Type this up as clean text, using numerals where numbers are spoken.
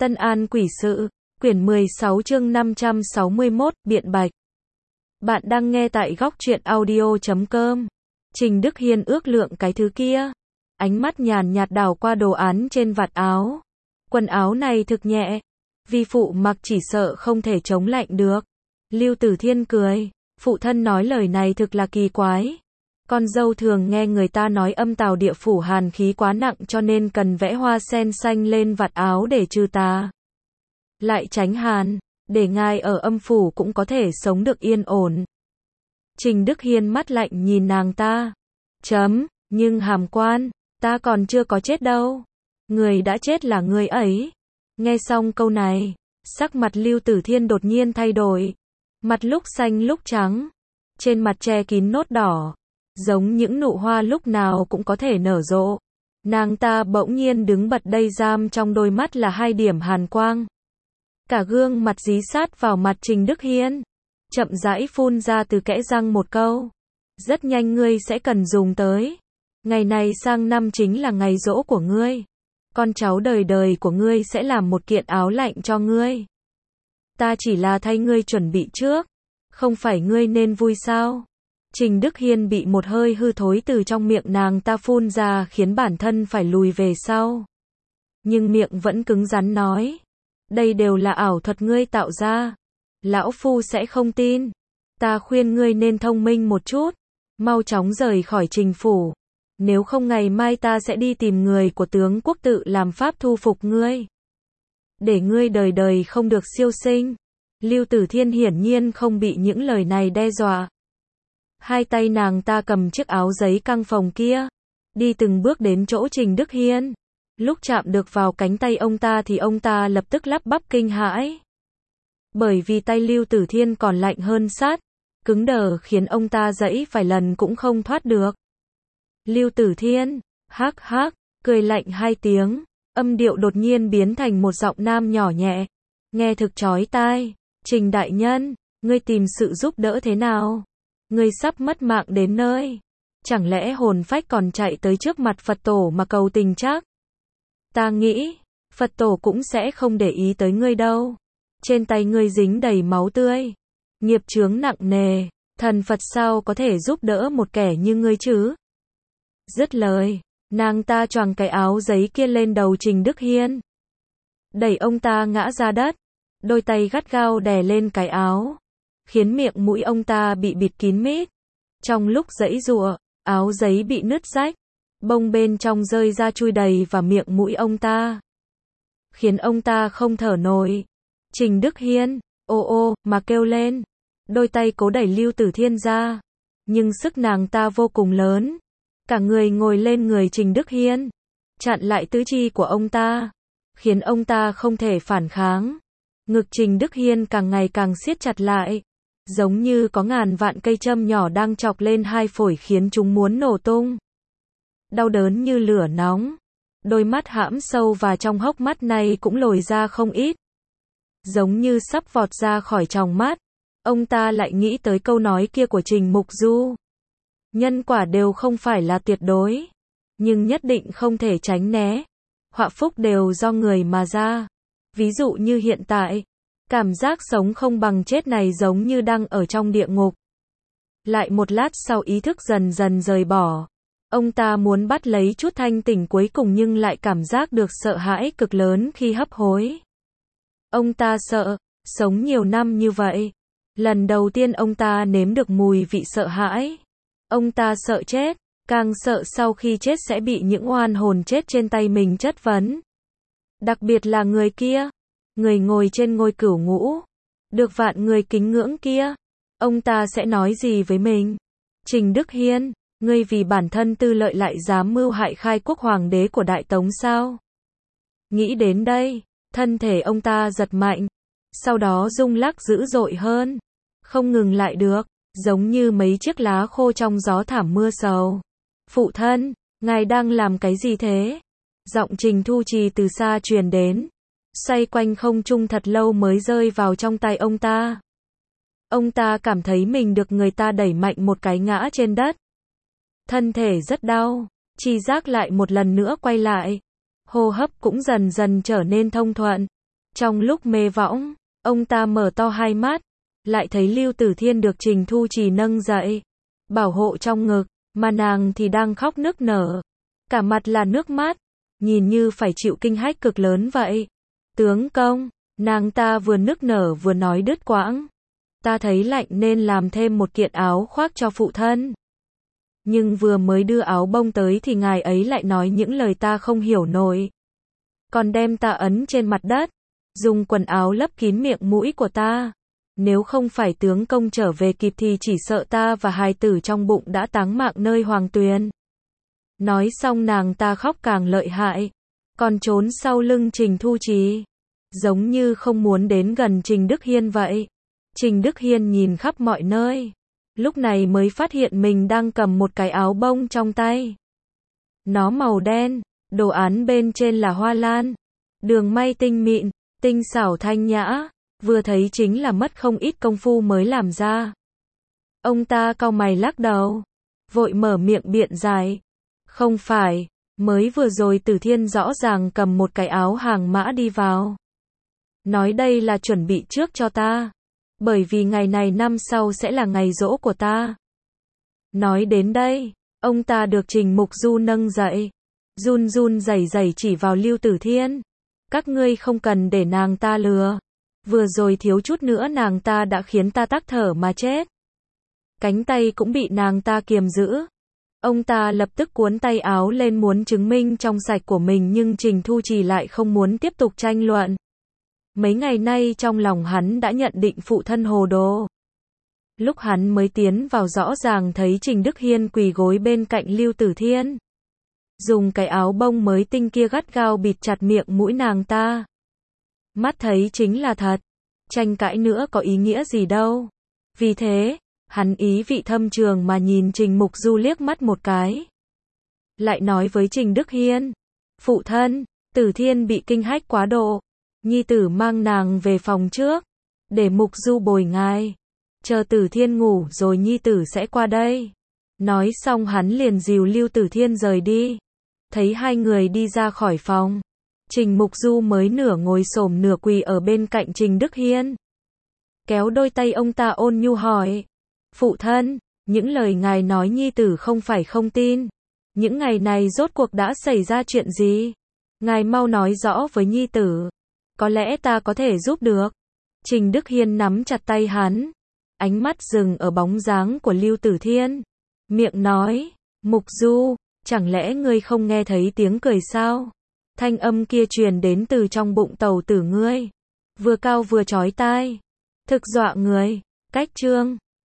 Tân An Quỷ Sự, quyển 16 chương 561, biện bạch. Bạn đang nghe tại góc truyện audio.com. Trình Đức Hiên ước lượng cái thứ kia. Ánh mắt nhàn nhạt đảo qua đồ án trên vạt áo. Quần áo này thực nhẹ. Vi phụ mặc chỉ sợ không thể chống lạnh được. Lưu Tử Thiên cười. Phụ thân nói lời này thực là kỳ quái. Con dâu thường nghe người ta nói âm tào địa phủ hàn khí quá nặng cho nên cần vẽ hoa sen xanh lên vạt áo để trừ tà. Lại tránh hàn, để ngài ở âm phủ cũng có thể sống được yên ổn. Trình Đức Hiên mắt lạnh nhìn nàng ta. Nhưng hàm quan, ta còn chưa có chết đâu. Người đã chết là người ấy. Nghe xong câu này, sắc mặt Lưu Tử Thiên đột nhiên thay đổi. Mặt lúc xanh lúc trắng. Trên mặt che kín nốt đỏ. Giống những nụ hoa lúc nào cũng có thể nở rộ. Nàng ta bỗng nhiên đứng bật đây, giam trong đôi mắt là 2 điểm hàn quang. Cả gương mặt dí sát vào mặt Trình Đức Hiên. Chậm rãi phun ra từ kẽ răng một câu. Rất nhanh ngươi sẽ cần dùng tới. Ngày này sang năm chính là ngày giỗ của ngươi. Con cháu đời đời của ngươi sẽ làm một kiện áo lạnh cho ngươi. Ta chỉ là thay ngươi chuẩn bị trước. Không phải ngươi nên vui sao? Trình Đức Hiên bị một hơi hư thối từ trong miệng nàng ta phun ra khiến bản thân phải lùi về sau. Nhưng miệng vẫn cứng rắn nói. Đây đều là ảo thuật ngươi tạo ra. Lão phu sẽ không tin. Ta khuyên ngươi nên thông minh một chút. Mau chóng rời khỏi Trình phủ. Nếu không ngày mai ta sẽ đi tìm người của tướng quốc tự làm pháp thu phục ngươi. Để ngươi đời đời không được siêu sinh. Lưu Tử Thiên hiển nhiên không bị những lời này đe dọa. 2 tay nàng ta cầm chiếc áo giấy căng phồng kia. Đi từng bước đến chỗ Trình Đức Hiên. Lúc chạm được vào cánh tay ông ta thì ông ta lập tức lắp bắp kinh hãi. Bởi vì tay Lưu Tử Thiên còn lạnh hơn sắt. Cứng đờ khiến ông ta giãy vài lần cũng không thoát được. Lưu Tử Thiên, hắc hắc, cười lạnh 2 tiếng. Âm điệu đột nhiên biến thành một giọng nam nhỏ nhẹ. Nghe thực chói tai. Trình đại nhân, ngươi tìm sự giúp đỡ thế nào? Ngươi sắp mất mạng đến nơi. Chẳng lẽ hồn phách còn chạy tới trước mặt Phật tổ mà cầu tình chắc? Ta nghĩ, Phật tổ cũng sẽ không để ý tới ngươi đâu. Trên tay ngươi dính đầy máu tươi. Nghiệp chướng nặng nề. Thần Phật sao có thể giúp đỡ một kẻ như ngươi chứ? Dứt lời, nàng ta choàng cái áo giấy kia lên đầu Trình Đức Hiên. Đẩy ông ta ngã ra đất. Đôi tay gắt gao đè lên cái áo. Khiến miệng mũi ông ta bị bịt kín mít. Trong lúc giãy giụa, áo giấy bị nứt rách. Bông bên trong rơi ra chui đầy vào miệng mũi ông ta. Khiến ông ta không thở nổi. Trình Đức Hiên, ô mà kêu lên. Đôi tay cố đẩy Lưu Tử Thiên ra. Nhưng sức nàng ta vô cùng lớn. Cả người ngồi lên người Trình Đức Hiên. Chặn lại tứ chi của ông ta. Khiến ông ta không thể phản kháng. Ngực Trình Đức Hiên càng ngày càng siết chặt lại. Giống như có ngàn vạn cây châm nhỏ đang chọc lên 2 phổi khiến chúng muốn nổ tung. Đau đớn như lửa nóng. Đôi mắt hãm sâu và trong hốc mắt này cũng lồi ra không ít. Giống như sắp vọt ra khỏi tròng mắt. Ông ta lại nghĩ tới câu nói kia của Trình Mục Du. Nhân quả đều không phải là tuyệt đối. Nhưng nhất định không thể tránh né. Họa phúc đều do người mà ra. Ví dụ như hiện tại. Cảm giác sống không bằng chết này giống như đang ở trong địa ngục. Lại một lát sau ý thức dần dần rời bỏ. Ông ta muốn bắt lấy chút thanh tỉnh cuối cùng nhưng lại cảm giác được sợ hãi cực lớn khi hấp hối. Ông ta sợ, sống nhiều năm như vậy. Lần đầu tiên ông ta nếm được mùi vị sợ hãi. Ông ta sợ chết, càng sợ sau khi chết sẽ bị những oan hồn chết trên tay mình chất vấn. Đặc biệt là người kia. Người ngồi trên ngôi cửu ngũ. Được vạn người kính ngưỡng kia. Ông ta sẽ nói gì với mình? Trình Đức Hiên, ngươi vì bản thân tư lợi lại dám mưu hại khai quốc hoàng đế của Đại Tống sao? Nghĩ đến đây, thân thể ông ta giật mạnh. Sau đó rung lắc dữ dội hơn. Không ngừng lại được, giống như mấy chiếc lá khô trong gió thảm mưa sầu. Phụ thân, ngài đang làm cái gì thế? Giọng Trình Thu Trì từ xa truyền đến. Xoay quanh không trung thật lâu mới rơi vào trong tay ông ta. Ông ta cảm thấy mình được người ta đẩy mạnh một cái ngã trên đất. Thân thể rất đau, tri giác lại một lần nữa quay lại. Hô hấp cũng dần dần trở nên thông thuận. Trong lúc mê võng, ông ta mở to hai mắt, lại thấy Lưu Tử Thiên được Trình Thu Trì nâng dậy, bảo hộ trong ngực, mà nàng thì đang khóc nức nở. Cả mặt là nước mắt, nhìn như phải chịu kinh hách cực lớn vậy. Tướng công, nàng ta vừa nức nở vừa nói đứt quãng. Ta thấy lạnh nên làm thêm một kiện áo khoác cho phụ thân. Nhưng vừa mới đưa áo bông tới thì ngài ấy lại nói những lời ta không hiểu nổi. Còn đem ta ấn trên mặt đất, dùng quần áo lấp kín miệng mũi của ta. Nếu không phải tướng công trở về kịp thì chỉ sợ ta và hài tử trong bụng đã táng mạng nơi hoàng tuyền. Nói xong nàng ta khóc càng lợi hại, còn trốn sau lưng Trình Thu Trì, giống như không muốn đến gần Trình Đức Hiên vậy. Trình Đức Hiên nhìn khắp mọi nơi, lúc này mới phát hiện mình đang cầm một cái áo bông trong tay. Nó màu đen, đồ án bên trên là hoa lan, đường may tinh mịn, tinh xảo thanh nhã, vừa thấy chính là mất không ít công phu mới làm ra. Ông ta cau mày lắc đầu, vội mở miệng biện giải. Không phải, mới vừa rồi Tử Thiên rõ ràng cầm một cái áo hàng mã đi vào. Nói đây là chuẩn bị trước cho ta, bởi vì ngày này năm sau sẽ là ngày giỗ của ta. Nói đến đây, ông ta được Trình Mục Du nâng dậy, run run rẩy rẩy chỉ vào Lưu Tử Thiên. Các ngươi không cần để nàng ta lừa. Vừa rồi thiếu chút nữa nàng ta đã khiến ta tắc thở mà chết. Cánh tay cũng bị nàng ta kiềm giữ. Ông ta lập tức cuốn tay áo lên muốn chứng minh trong sạch của mình, nhưng Trình Thu Trì lại không muốn tiếp tục tranh luận. Mấy ngày nay trong lòng hắn đã nhận định phụ thân hồ đồ. Lúc hắn mới tiến vào rõ ràng thấy Trình Đức Hiên quỳ gối bên cạnh Lưu Tử Thiên. Dùng cái áo bông mới tinh kia gắt gao bịt chặt miệng mũi nàng ta. Mắt thấy chính là thật, tranh cãi nữa có ý nghĩa gì đâu. Vì thế, hắn ý vị thâm trường mà nhìn Trình Mục Du liếc mắt một cái. Lại nói với Trình Đức Hiên, phụ thân, Tử Thiên bị kinh hách quá độ. Nhi tử mang nàng về phòng trước, để Mục Du bồi ngài. Chờ Tử Thiên ngủ rồi Nhi tử sẽ qua đây. Nói xong hắn liền dìu Lưu Tử Thiên rời đi. Thấy hai người đi ra khỏi phòng, Trình Mục Du mới nửa ngồi xổm nửa quỳ ở bên cạnh Trình Đức Hiên. Kéo đôi tay ông ta ôn nhu hỏi, phụ thân, những lời ngài nói Nhi tử không phải không tin. Những ngày này rốt cuộc đã xảy ra chuyện gì? Ngài mau nói rõ với Nhi tử. Có lẽ ta có thể giúp được. Trình Đức Hiên nắm chặt tay hắn, ánh mắt dừng ở bóng dáng của Lưu Tử Thiên. Miệng nói, Mục Du, chẳng lẽ ngươi không nghe thấy tiếng cười sao? Thanh âm kia truyền đến từ trong bụng tàu tử ngươi. Vừa cao vừa chói tai. Thực dọa người. Cách chương